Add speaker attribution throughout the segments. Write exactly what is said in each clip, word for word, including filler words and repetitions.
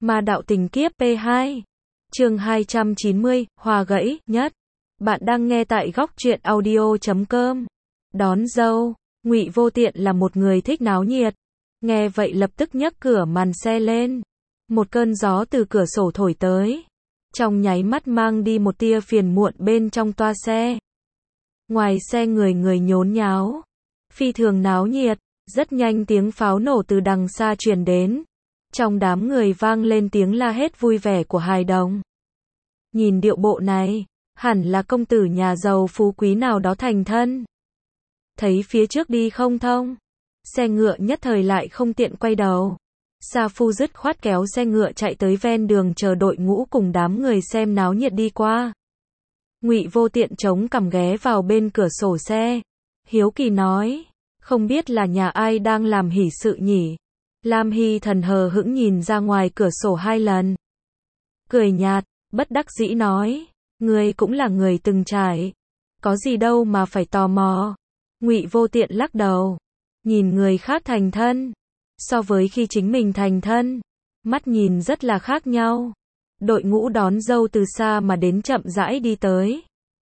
Speaker 1: Ma đạo tình kiếp P hai. Chương hai trăm chín mươi, hòa gãy, nhất. Bạn đang nghe tại góc truyện audio chấm com. Đón dâu, Ngụy Vô Tiện là một người thích náo nhiệt. Nghe vậy lập tức nhấc cửa màn xe lên. Một cơn gió từ cửa sổ thổi tới. Trong nháy mắt mang đi một tia phiền muộn bên trong toa xe. Ngoài xe người người nhốn nháo. Phi thường náo nhiệt, rất nhanh tiếng pháo nổ từ đằng xa truyền đến. Trong đám người vang lên tiếng la hét vui vẻ của hài đồng. Nhìn điệu bộ này, hẳn là công tử nhà giàu phú quý nào đó thành thân. Thấy phía trước đi không thông, xe ngựa nhất thời lại không tiện quay đầu. Sa Phu dứt khoát kéo xe ngựa chạy tới ven đường chờ đội ngũ cùng đám người xem náo nhiệt đi qua. Ngụy Vô Tiện chống cằm ghé vào bên cửa sổ xe, hiếu kỳ nói, không biết là nhà ai đang làm hỷ sự nhỉ? Lam Hy Thần hờ hững nhìn ra ngoài cửa sổ hai lần. Cười nhạt, bất đắc dĩ nói, ngươi cũng là người từng trải. Có gì đâu mà phải tò mò. Ngụy Vô Tiện lắc đầu. Nhìn người khác thành thân, so với khi chính mình thành thân, mắt nhìn rất là khác nhau. Đội ngũ đón dâu từ xa mà đến chậm rãi đi tới.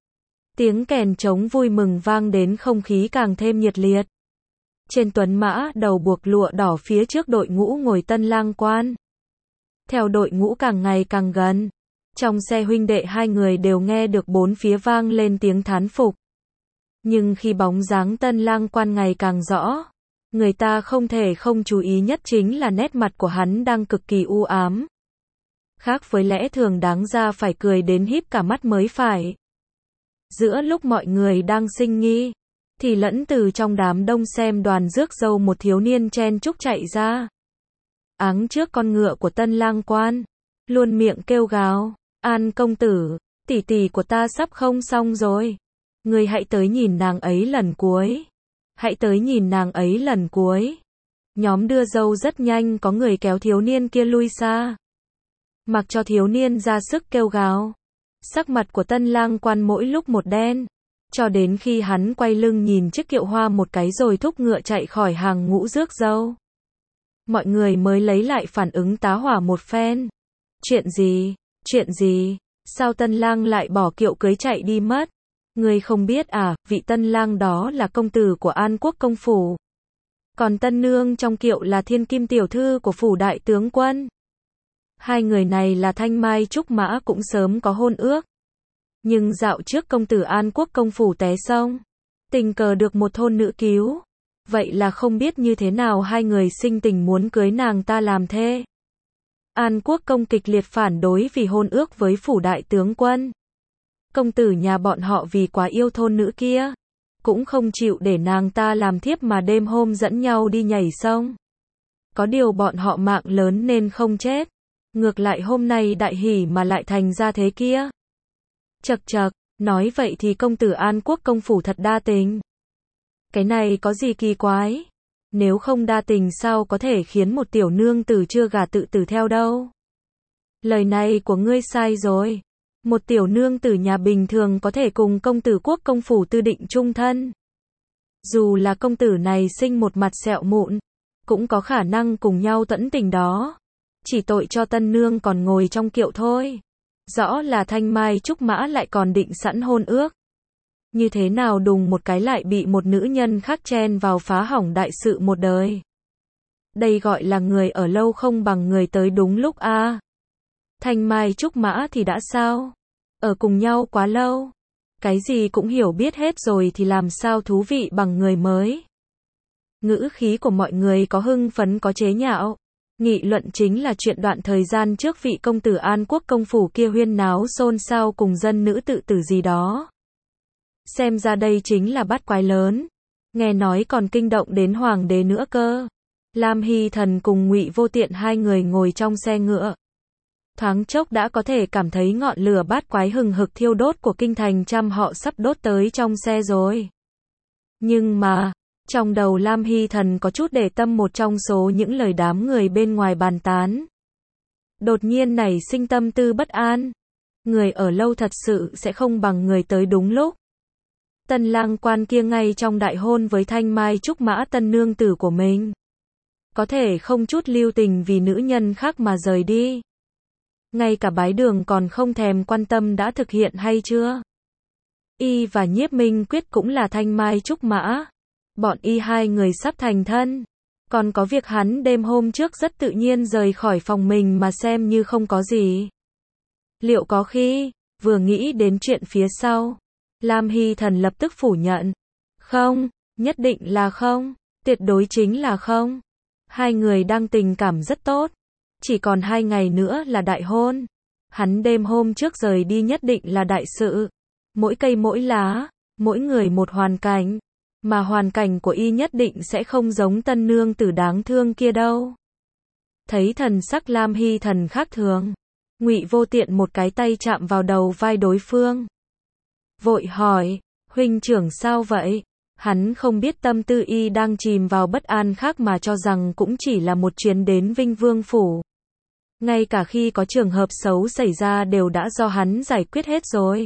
Speaker 1: Tiếng kèn trống vui mừng vang đến không khí càng thêm nhiệt liệt. Trên tuấn mã đầu buộc lụa đỏ phía trước đội ngũ ngồi tân lang quan. Theo đội ngũ càng ngày càng gần, trong xe huynh đệ hai người đều nghe được bốn phía vang lên tiếng thán phục. Nhưng khi bóng dáng tân lang quan ngày càng rõ, người ta không thể không chú ý nhất chính là nét mặt của hắn đang cực kỳ u ám. Khác với lẽ thường đáng ra phải cười đến híp cả mắt mới phải. Giữa lúc mọi người đang sinh nghi, thì lẫn từ trong đám đông xem đoàn rước dâu một thiếu niên chen chúc chạy ra. Áng trước con ngựa của tân lang quan, luôn miệng kêu gào, An công tử, tỷ tỷ của ta sắp không xong rồi. Người hãy tới nhìn nàng ấy lần cuối. Hãy tới nhìn nàng ấy lần cuối. Nhóm đưa dâu rất nhanh có người kéo thiếu niên kia lui xa. Mặc cho thiếu niên ra sức kêu gào. Sắc mặt của tân lang quan mỗi lúc một đen. Cho đến khi hắn quay lưng nhìn chiếc kiệu hoa một cái rồi thúc ngựa chạy khỏi hàng ngũ rước dâu. Mọi người mới lấy lại phản ứng tá hỏa một phen. Chuyện gì? Chuyện gì? Sao tân lang lại bỏ kiệu cưới chạy đi mất? Người không biết à, vị tân lang đó là công tử của An Quốc công phủ. Còn tân nương trong kiệu là thiên kim tiểu thư của phủ đại tướng quân. Hai người này là Thanh Mai Trúc Mã cũng sớm có hôn ước. Nhưng dạo trước công tử An Quốc công phủ té sông, tình cờ được một thôn nữ cứu. Vậy là không biết như thế nào hai người sinh tình muốn cưới nàng ta làm thê. An Quốc công kịch liệt phản đối vì hôn ước với phủ đại tướng quân. Công tử nhà bọn họ vì quá yêu thôn nữ kia, cũng không chịu để nàng ta làm thiếp mà đêm hôm dẫn nhau đi nhảy sông. Có điều bọn họ mạng lớn nên không chết. Ngược lại hôm nay đại hỉ mà lại thành ra thế kia. Chậc chậc, nói vậy thì công tử An Quốc công phủ thật đa tình. Cái này có gì kỳ quái? Nếu không đa tình sao có thể khiến một tiểu nương tử chưa gả tự tử theo đâu? Lời này của ngươi sai rồi. Một tiểu nương tử nhà bình thường có thể cùng công tử quốc công phủ tư định chung thân. Dù là công tử này sinh một mặt sẹo mụn, cũng có khả năng cùng nhau tẫn tình đó. Chỉ tội cho tân nương còn ngồi trong kiệu thôi. Rõ là Thanh Mai Trúc Mã lại còn định sẵn hôn ước. Như thế nào đùng một cái lại bị một nữ nhân khác chen vào phá hỏng đại sự một đời. Đây gọi là người ở lâu không bằng người tới đúng lúc a. À. Thanh Mai Trúc Mã thì đã sao? Ở cùng nhau quá lâu. Cái gì cũng hiểu biết hết rồi thì làm sao thú vị bằng người mới. Ngữ khí của mọi người có hưng phấn có chế nhạo. Nghị luận chính là chuyện đoạn thời gian trước vị công tử An Quốc công phủ kia huyên náo xôn xao cùng dân nữ tự tử gì đó. Xem ra đây chính là bát quái lớn. Nghe nói còn kinh động đến hoàng đế nữa cơ. Lam Hy Thần cùng Ngụy Vô Tiện hai người ngồi trong xe ngựa. Thoáng chốc đã có thể cảm thấy ngọn lửa bát quái hừng hực thiêu đốt của kinh thành trăm họ sắp đốt tới trong xe rồi. Nhưng mà, trong đầu Lam Hy Thần có chút để tâm một trong số những lời đám người bên ngoài bàn tán. Đột nhiên nảy sinh tâm tư bất an. Người ở lâu thật sự sẽ không bằng người tới đúng lúc. Tân lang quan kia ngay trong đại hôn với Thanh Mai Trúc Mã tân nương tử của mình. Có thể không chút lưu tình vì nữ nhân khác mà rời đi. Ngay cả bái đường còn không thèm quan tâm đã thực hiện hay chưa? Y và Nhiếp Minh Quyết cũng là thanh mai trúc mã. Bọn y hai người sắp thành thân. Còn có việc hắn đêm hôm trước rất tự nhiên rời khỏi phòng mình mà xem như không có gì. Liệu có khi, vừa nghĩ đến chuyện phía sau, Lam Hy Thần lập tức phủ nhận. Không, nhất định là không, tuyệt đối chính là không. Hai người đang tình cảm rất tốt. Chỉ còn hai ngày nữa là đại hôn. Hắn đêm hôm trước rời đi nhất định là đại sự. Mỗi cây mỗi lá, mỗi người một hoàn cảnh. Mà hoàn cảnh của y nhất định sẽ không giống tân nương tử đáng thương kia đâu. Thấy thần sắc Lam Hy Thần khác thường, Ngụy Vô Tiện một cái tay chạm vào đầu vai đối phương. Vội hỏi, huynh trưởng sao vậy? Hắn không biết tâm tư y đang chìm vào bất an khác mà cho rằng cũng chỉ là một chuyến đến Vinh Vương Phủ. Ngay cả khi có trường hợp xấu xảy ra đều đã do hắn giải quyết hết rồi.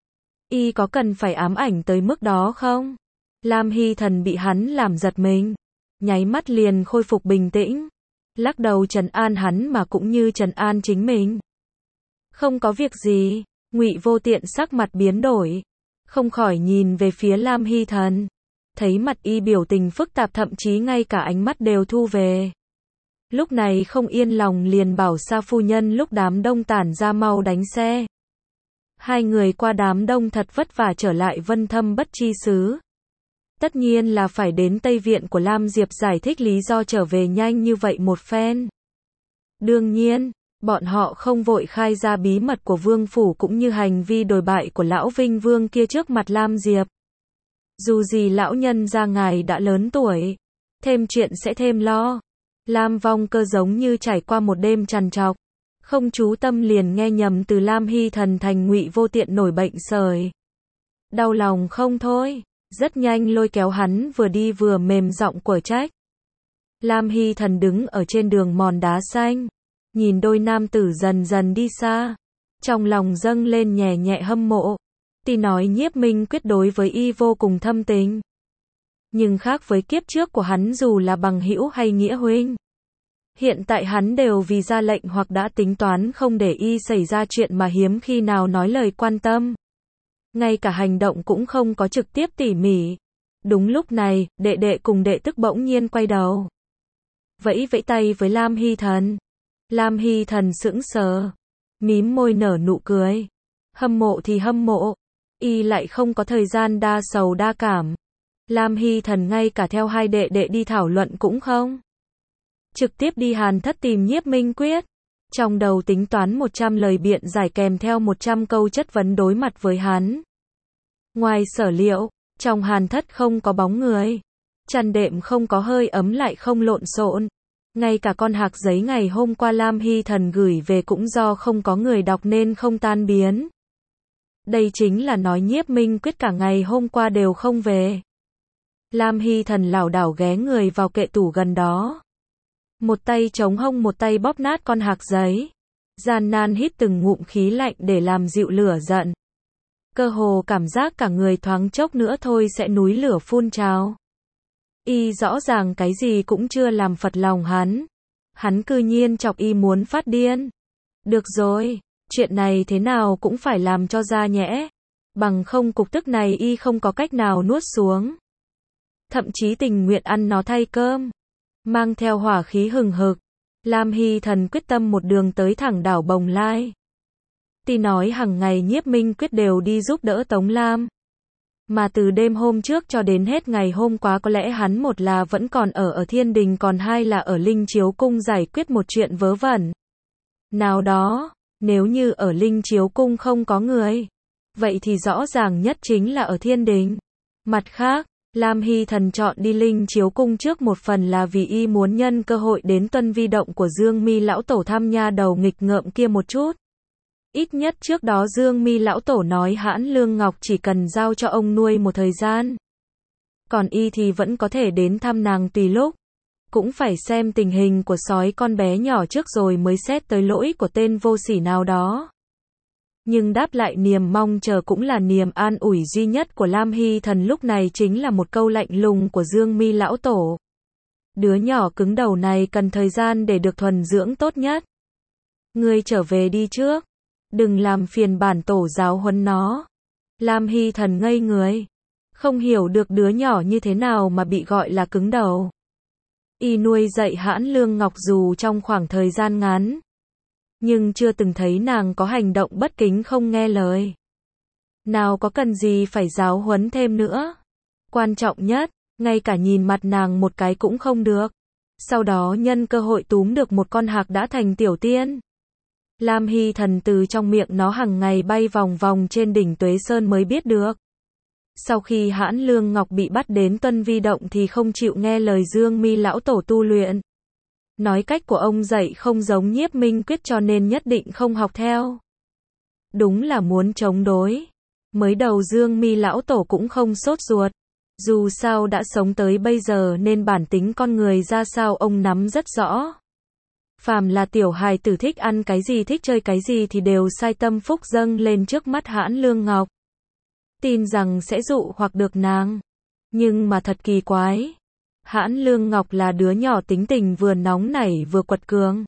Speaker 1: Y có cần phải ám ảnh tới mức đó không? Lam Hy Thần bị hắn làm giật mình. Nháy mắt liền khôi phục bình tĩnh. Lắc đầu trấn an hắn mà cũng như trấn an chính mình. Không có việc gì. Ngụy Vô Tiện sắc mặt biến đổi. Không khỏi nhìn về phía Lam Hy Thần. Thấy mặt y biểu tình phức tạp thậm chí ngay cả ánh mắt đều thu về. Lúc này không yên lòng liền bảo Sa phu nhân lúc đám đông tản ra mau đánh xe. Hai người qua đám đông thật vất vả trở lại Vân Thâm Bất Chi xứ. Tất nhiên là phải đến Tây Viện của Lam Diệp giải thích lý do trở về nhanh như vậy một phen. Đương nhiên, bọn họ không vội khai ra bí mật của Vương Phủ cũng như hành vi đồi bại của lão Vinh Vương kia trước mặt Lam Diệp. Dù gì lão nhân gia ngài đã lớn tuổi, thêm chuyện sẽ thêm lo. Lam Vong Cơ giống như trải qua một đêm trằn trọc, không chú tâm liền nghe nhầm từ Lam Hy Thần thành Ngụy Vô Tiện nổi bệnh sởi. Đau lòng không thôi, rất nhanh lôi kéo hắn vừa đi vừa mềm giọng của trách. Lam Hy Thần đứng ở trên đường mòn đá xanh, nhìn đôi nam tử dần dần đi xa, trong lòng dâng lên nhẹ nhẹ hâm mộ. Tuy nói Nhiếp Minh Quyết đối với y vô cùng thâm tình, nhưng khác với kiếp trước của hắn dù là bằng hữu hay nghĩa huynh, hiện tại hắn đều vì ra lệnh hoặc đã tính toán không để y xảy ra chuyện mà hiếm khi nào nói lời quan tâm. Ngay cả hành động cũng không có trực tiếp tỉ mỉ. Đúng lúc này, đệ đệ cùng đệ tức bỗng nhiên quay đầu. Vẫy vẫy tay với Lam Hy Thần. Lam Hy Thần sững sờ, mím môi nở nụ cười. Hâm mộ thì hâm mộ, y lại không có thời gian đa sầu đa cảm. Lam Hy Thần ngay cả theo hai đệ đệ đi thảo luận cũng không. Trực tiếp đi Hàn Thất tìm Nhiếp Minh Quyết. Trong đầu tính toán một trăm lời biện giải kèm theo một trăm câu chất vấn đối mặt với hắn. Ngoài sở liệu, trong Hàn Thất không có bóng người. Chăn đệm không có hơi ấm lại không lộn xộn. Ngay cả con hạc giấy ngày hôm qua Lam Hy Thần gửi về cũng do không có người đọc nên không tan biến. Đây chính là nói Nhiếp Minh Quyết cả ngày hôm qua đều không về. Lam Hy Thần lảo đảo ghé người vào kệ tủ gần đó. Một tay chống hông một tay bóp nát con hạc giấy. Gian nan hít từng ngụm khí lạnh để làm dịu lửa giận. Cơ hồ cảm giác cả người thoáng chốc nữa thôi sẽ núi lửa phun trào. Y rõ ràng cái gì cũng chưa làm phật lòng hắn. Hắn cư nhiên chọc y muốn phát điên. Được rồi, chuyện này thế nào cũng phải làm cho ra nhẽ. Bằng không cục tức này y không có cách nào nuốt xuống. Thậm chí tình nguyện ăn nó thay cơm. Mang theo hỏa khí hừng hực, Lam Hy Thần quyết tâm một đường tới thẳng đảo Bồng Lai. Tuy nói hàng ngày Nhiếp Minh Quyết đều đi giúp đỡ Tống Lam. Mà từ đêm hôm trước cho đến hết ngày hôm qua có lẽ hắn một là vẫn còn ở ở Thiên Đình còn hai là ở Linh Chiếu Cung giải quyết một chuyện vớ vẩn. Nào đó, nếu như ở Linh Chiếu Cung không có người, vậy thì rõ ràng nhất chính là ở Thiên Đình. Mặt khác, Lam Hy Thần chọn đi Linh Chiếu Cung trước một phần là vì y muốn nhân cơ hội đến tuân vi động của Dương Mi lão tổ thăm nha đầu nghịch ngợm kia một chút. Ít nhất trước đó Dương Mi lão tổ nói hãn Lương Ngọc chỉ cần giao cho ông nuôi một thời gian. Còn y thì vẫn có thể đến thăm nàng tùy lúc. Cũng phải xem tình hình của sói con bé nhỏ trước rồi mới xét tới lỗi của tên vô sỉ nào đó. Nhưng đáp lại niềm mong chờ cũng là niềm an ủi duy nhất của Lam Hy Thần lúc này chính là một câu lạnh lùng của Dương Mi lão tổ. Đứa nhỏ cứng đầu này cần thời gian để được thuần dưỡng tốt nhất. Ngươi trở về đi trước. Đừng làm phiền bản tổ giáo huấn nó. Lam Hy Thần ngây người. Không hiểu được đứa nhỏ như thế nào mà bị gọi là cứng đầu. Y nuôi dạy Hãn Lương Ngọc dù trong khoảng thời gian ngắn. Nhưng chưa từng thấy nàng có hành động bất kính không nghe lời. Nào có cần gì phải giáo huấn thêm nữa. Quan trọng nhất, ngay cả nhìn mặt nàng một cái cũng không được. Sau đó nhân cơ hội túm được một con hạc đã thành tiểu tiên. Lam Hy Thần từ trong miệng nó hàng ngày bay vòng vòng trên đỉnh Tuế Sơn mới biết được. Sau khi Hãn Lương Ngọc bị bắt đến Tuân Vi Động thì không chịu nghe lời Dương Mi lão tổ tu luyện. Nói cách của ông dạy không giống Nhiếp Minh Quyết cho nên nhất định không học theo. Đúng là muốn chống đối. Mới đầu Dương Mi lão tổ cũng không sốt ruột. Dù sao đã sống tới bây giờ nên bản tính con người ra sao ông nắm rất rõ. Phàm là tiểu hài tử thích ăn cái gì thích chơi cái gì thì đều sai tâm phúc dâng lên trước mắt Hãn Lương Ngọc. Tin rằng sẽ dụ hoặc được nàng. Nhưng mà thật kỳ quái. Hãn Lương Ngọc là đứa nhỏ tính tình vừa nóng nảy vừa quật cường.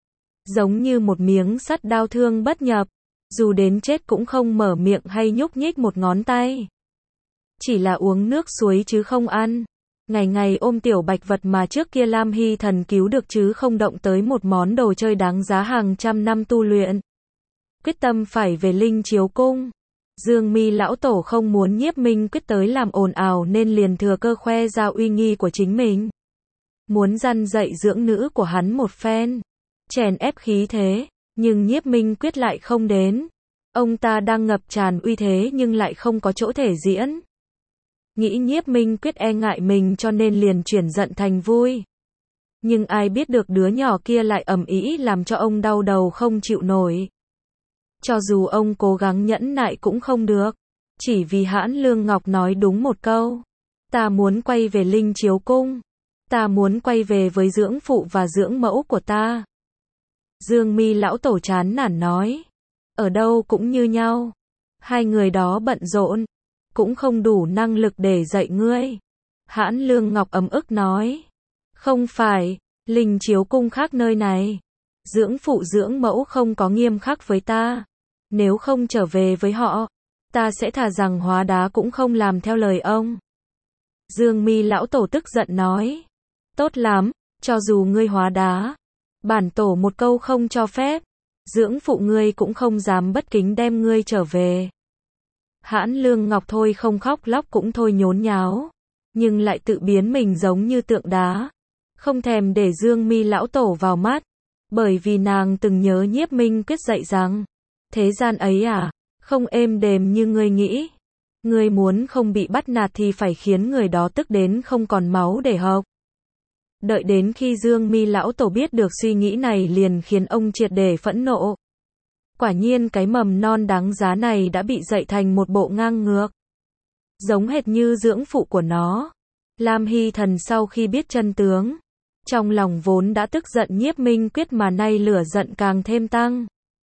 Speaker 1: Giống như một miếng sắt đao thương bất nhập. Dù đến chết cũng không mở miệng hay nhúc nhích một ngón tay. Chỉ là uống nước suối chứ không ăn. Ngày ngày ôm tiểu bạch vật mà trước kia Lam Hy Thần cứu được chứ không động tới một món đồ chơi đáng giá hàng trăm năm tu luyện. Quyết tâm phải về Linh Chiếu Cung. Dương Mi lão tổ không muốn Nhiếp Minh Quyết tới làm ồn ào nên liền thừa cơ khoe ra uy nghi của chính mình. Muốn răn dạy dưỡng nữ của hắn một phen. Chèn ép khí thế, nhưng Nhiếp Minh Quyết lại không đến. Ông ta đang ngập tràn uy thế nhưng lại không có chỗ thể diễn. Nghĩ Nhiếp Minh Quyết e ngại mình cho nên liền chuyển giận thành vui. Nhưng ai biết được đứa nhỏ kia lại ầm ĩ làm cho ông đau đầu không chịu nổi. Cho dù ông cố gắng nhẫn nại cũng không được. Chỉ vì Hãn Lương Ngọc nói đúng một câu. Ta muốn quay về Linh Chiếu Cung. Ta muốn quay về với dưỡng phụ và dưỡng mẫu của ta. Dương Mi lão tổ chán nản nói. Ở đâu cũng như nhau. Hai người đó bận rộn. Cũng không đủ năng lực để dạy ngươi. Hãn Lương Ngọc ấm ức nói. Không phải, Linh Chiếu Cung khác nơi này. Dưỡng phụ dưỡng mẫu không có nghiêm khắc với ta. Nếu không trở về với họ, ta sẽ thà rằng hóa đá cũng không làm theo lời ông. Dương Mi lão tổ tức giận nói. Tốt lắm, cho dù ngươi hóa đá. Bản tổ một câu không cho phép. Dưỡng phụ ngươi cũng không dám bất kính đem ngươi trở về. Hãn Lương Ngọc thôi không khóc lóc cũng thôi nhốn nháo. Nhưng lại tự biến mình giống như tượng đá. Không thèm để Dương Mi lão tổ vào mắt. Bởi vì nàng từng nhớ Nhiếp Minh Quyết dạy rằng. Thế gian ấy à, không êm đềm như ngươi nghĩ. Ngươi muốn không bị bắt nạt thì phải khiến người đó tức đến không còn máu để học. Đợi đến khi Dương Mi lão tổ biết được suy nghĩ này liền khiến ông triệt để phẫn nộ. Quả nhiên cái mầm non đáng giá này đã bị dạy thành một bộ ngang ngược. Giống hệt như dưỡng phụ của nó. Lam Hy Thần sau khi biết chân tướng. Trong lòng vốn đã tức giận Nhiếp Minh Quyết mà nay lửa giận càng thêm tăng.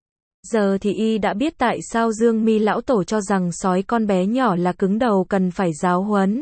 Speaker 1: Giờ thì y đã biết tại sao Dương Mi lão tổ cho rằng sói con bé nhỏ là cứng đầu cần phải giáo huấn.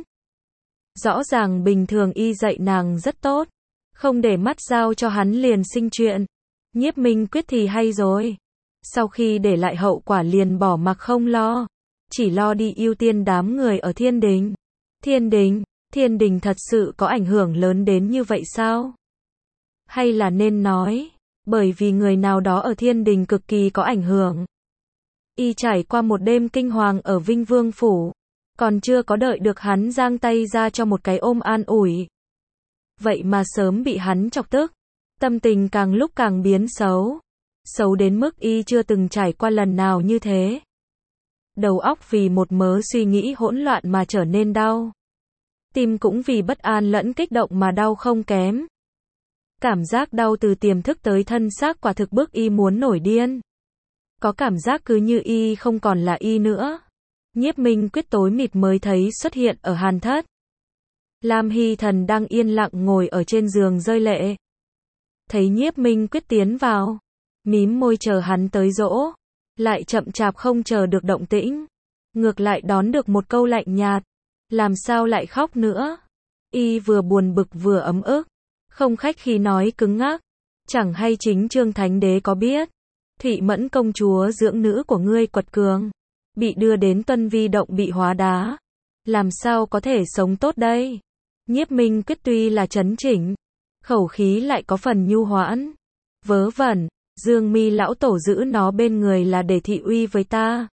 Speaker 1: Rõ ràng bình thường y dạy nàng rất tốt. Không để mắt giao cho hắn liền sinh chuyện. Nhiếp Minh Quyết thì hay rồi. Sau khi để lại hậu quả liền bỏ mặc không lo. Chỉ lo đi ưu tiên đám người ở thiên đình. Thiên đình, thiên đình thật sự có ảnh hưởng lớn đến như vậy sao? Hay là nên nói, bởi vì người nào đó ở thiên đình cực kỳ có ảnh hưởng. Y trải qua một đêm kinh hoàng ở Vinh Vương Phủ. Còn chưa có đợi được hắn giang tay ra cho một cái ôm an ủi. Vậy mà sớm bị hắn chọc tức. Tâm tình càng lúc càng biến xấu. Xấu đến mức y chưa từng trải qua lần nào như thế. Đầu óc vì một mớ suy nghĩ hỗn loạn mà trở nên đau. Tim cũng vì bất an lẫn kích động mà đau không kém. Cảm giác đau từ tiềm thức tới thân xác quả thực bức y muốn nổi điên. Có cảm giác cứ như y không còn là y nữa. Nhiếp Minh Quyết tối mịt mới thấy xuất hiện ở Hàn Thất. Lam Hy Thần đang yên lặng ngồi ở trên giường rơi lệ. Thấy Nhiếp Minh Quyết tiến vào. Mím môi chờ hắn tới dỗ. Lại chậm chạp không chờ được động tĩnh. Ngược lại đón được một câu lạnh nhạt. Làm sao lại khóc nữa? Y vừa buồn bực vừa ấm ức. Không khách khí nói cứng ngắc. Chẳng hay chính Trương Thánh Đế có biết. Thụy Mẫn công chúa dưỡng nữ của ngươi quật cường, bị đưa đến Tuân Vi động bị hóa đá, làm sao có thể sống tốt đây? Nhiếp Minh Quyết tuy là trấn chỉnh, khẩu khí lại có phần nhu hoãn. Vớ vẩn, Dương Mi lão tổ giữ nó bên người là để thị uy với ta.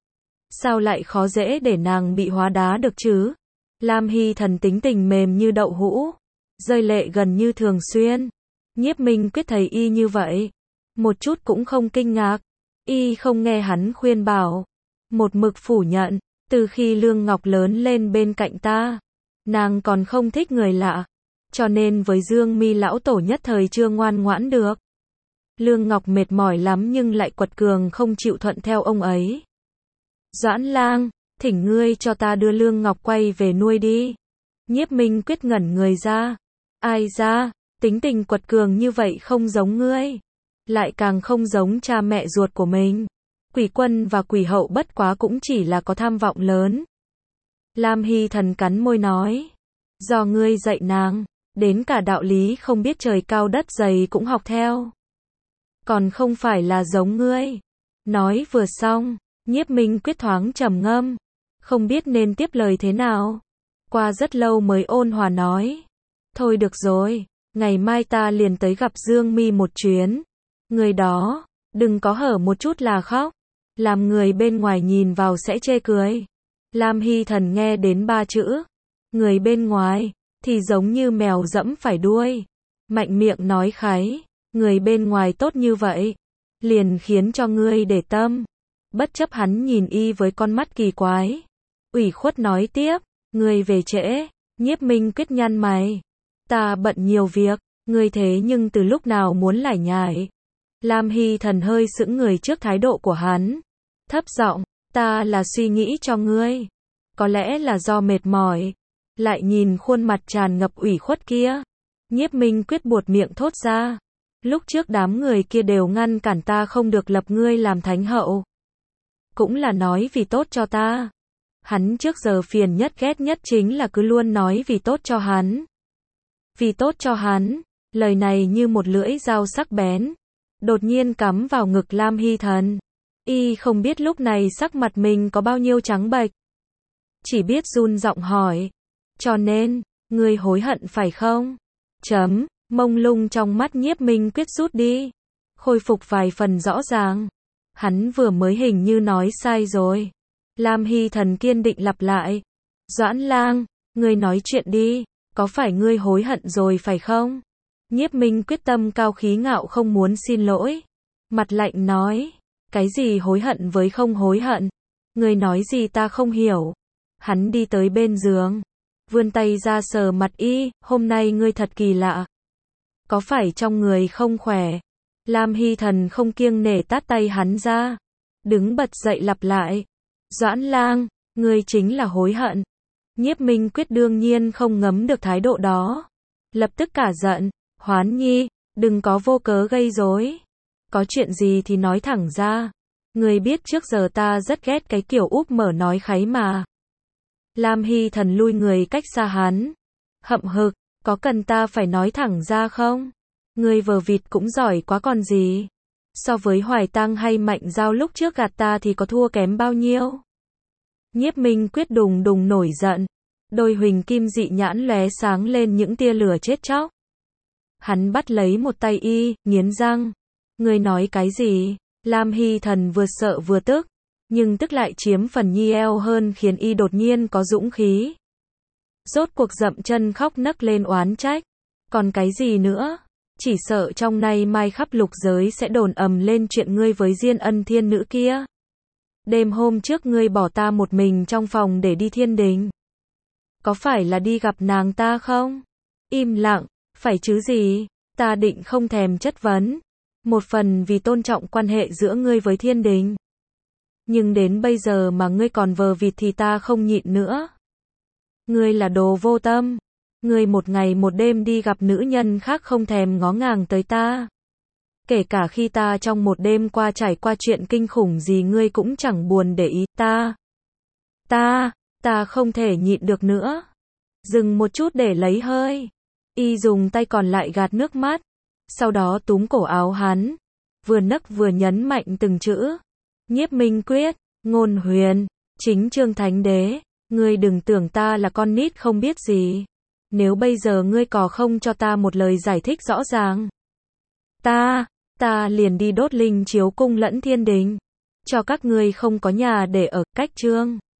Speaker 1: Sao lại khó dễ để nàng bị hóa đá được chứ? Lam Hy Thần tính tình mềm như đậu hũ, rơi lệ gần như thường xuyên. Nhiếp Minh Quyết thấy y như vậy, một chút cũng không kinh ngạc. Y không nghe hắn khuyên bảo, một mực phủ nhận. Từ khi Lương Ngọc lớn lên bên cạnh ta, nàng còn không thích người lạ, cho nên với Dương Mi lão tổ nhất thời chưa ngoan ngoãn được. Lương Ngọc mệt mỏi lắm nhưng lại quật cường không chịu thuận theo ông ấy. Doãn Lang, thỉnh ngươi cho ta đưa Lương Ngọc quay về nuôi đi. Nhiếp Minh Quyết ngẩn người ra. Ai ra, tính tình quật cường như vậy không giống ngươi, lại càng không giống cha mẹ ruột của mình. Quỷ Quân và Quỷ Hậu bất quá cũng chỉ là có tham vọng lớn. Lam Hy Thần cắn môi nói, do ngươi dạy nàng, đến cả đạo lý không biết trời cao đất dày cũng học theo. Còn không phải là giống ngươi. Nói vừa xong, Nhiếp Minh Quyết thoáng trầm ngâm, không biết nên tiếp lời thế nào. Qua rất lâu mới ôn hòa nói, thôi được rồi, ngày mai ta liền tới gặp Dương Mi một chuyến. Người đó, đừng có hở một chút là khóc, làm người bên ngoài nhìn vào sẽ chê cười. Lam Hy Thần nghe đến ba chữ, người bên ngoài, thì giống như mèo dẫm phải đuôi. Mạnh miệng nói kháy, người bên ngoài tốt như vậy, liền khiến cho ngươi để tâm. Bất chấp hắn nhìn y với con mắt kỳ quái, ủy khuất nói tiếp, ngươi về trễ. Nhiếp Minh Quyết nhăn mày, ta bận nhiều việc, ngươi thế nhưng từ lúc nào muốn lải nhải. Lam Hy Thần hơi sững người trước thái độ của hắn, thấp giọng, ta là suy nghĩ cho ngươi, có lẽ là do mệt mỏi. Lại nhìn khuôn mặt tràn ngập ủy khuất kia, Nhiếp Minh Quyết buột miệng thốt ra, lúc trước đám người kia đều ngăn cản ta không được lập ngươi làm thánh hậu, cũng là nói vì tốt cho ta. Hắn trước giờ phiền nhất ghét nhất chính là cứ luôn nói vì tốt cho hắn. Vì tốt cho hắn, lời này như một lưỡi dao sắc bén, đột nhiên cắm vào ngực Lam Hy Thần. Y không biết lúc này sắc mặt mình có bao nhiêu trắng bệch, chỉ biết run giọng hỏi, cho nên, ngươi hối hận phải không? Chấm, mông lung trong mắt Nhiếp Minh Quyết rút đi, khôi phục vài phần rõ ràng. Hắn vừa mới hình như nói sai rồi. Lam Hy Thần kiên định lặp lại, Doãn Lang, ngươi nói chuyện đi, có phải ngươi hối hận rồi phải không? Nhiếp Minh Quyết tâm cao khí ngạo không muốn xin lỗi, mặt lạnh nói, cái gì hối hận với không hối hận? Ngươi nói gì ta không hiểu. Hắn đi tới bên giường, vươn tay ra sờ mặt y, hôm nay ngươi thật kỳ lạ. Có phải trong người không khỏe? Lam Hy Thần không kiêng nể tát tay hắn ra, đứng bật dậy lặp lại, Doãn Lang, ngươi chính là hối hận. Nhiếp Minh Quyết đương nhiên không ngấm được thái độ đó, lập tức cả giận, Hoán Nhi, đừng có vô cớ gây rối, có chuyện gì thì nói thẳng ra, ngươi biết trước giờ ta rất ghét cái kiểu úp mở nói kháy mà. Lam Hy Thần lui người cách xa hắn, hậm hực, có cần ta phải nói thẳng ra không? Ngươi vờ vịt cũng giỏi quá còn gì. So với Hoài Tăng hay Mạnh Giao lúc trước gạt ta thì có thua kém bao nhiêu? Nhiếp Minh Quyết đùng đùng nổi giận, đôi huỳnh kim dị nhãn lóe sáng lên những tia lửa chết chóc. Hắn bắt lấy một tay y, nghiến răng. Ngươi nói cái gì? Lam Hy Thần vừa sợ vừa tức, nhưng tức lại chiếm phần nhi eo hơn khiến y đột nhiên có dũng khí. Rốt cuộc dậm chân khóc nấc lên oán trách. Còn cái gì nữa? Chỉ sợ trong nay mai khắp lục giới sẽ đồn ầm lên chuyện ngươi với Diên Ân thiên nữ kia. Đêm hôm trước ngươi bỏ ta một mình trong phòng để đi thiên đình. Có phải là đi gặp nàng ta không? Im lặng, phải chứ gì? Ta định không thèm chất vấn. Một phần vì tôn trọng quan hệ giữa ngươi với thiên đình. Nhưng đến bây giờ mà ngươi còn vờ vịt thì ta không nhịn nữa. Ngươi là đồ vô tâm. Ngươi một ngày một đêm đi gặp nữ nhân khác không thèm ngó ngàng tới ta. Kể cả khi ta trong một đêm qua trải qua chuyện kinh khủng gì ngươi cũng chẳng buồn để ý ta. Ta, ta không thể nhịn được nữa. Dừng một chút để lấy hơi. Y dùng tay còn lại gạt nước mắt. Sau đó túm cổ áo hắn. vừa nấc vừa nhấn mạnh từng chữ. Nhiếp Minh Quyết, Ngôn Huyền, chính Trương Thánh Đế, ngươi đừng tưởng ta là con nít không biết gì. Nếu bây giờ ngươi có không cho ta một lời giải thích rõ ràng, ta, ta liền đi đốt linh chiếu cung lẫn thiên đình, cho các ngươi không có nhà để ở, cách Trương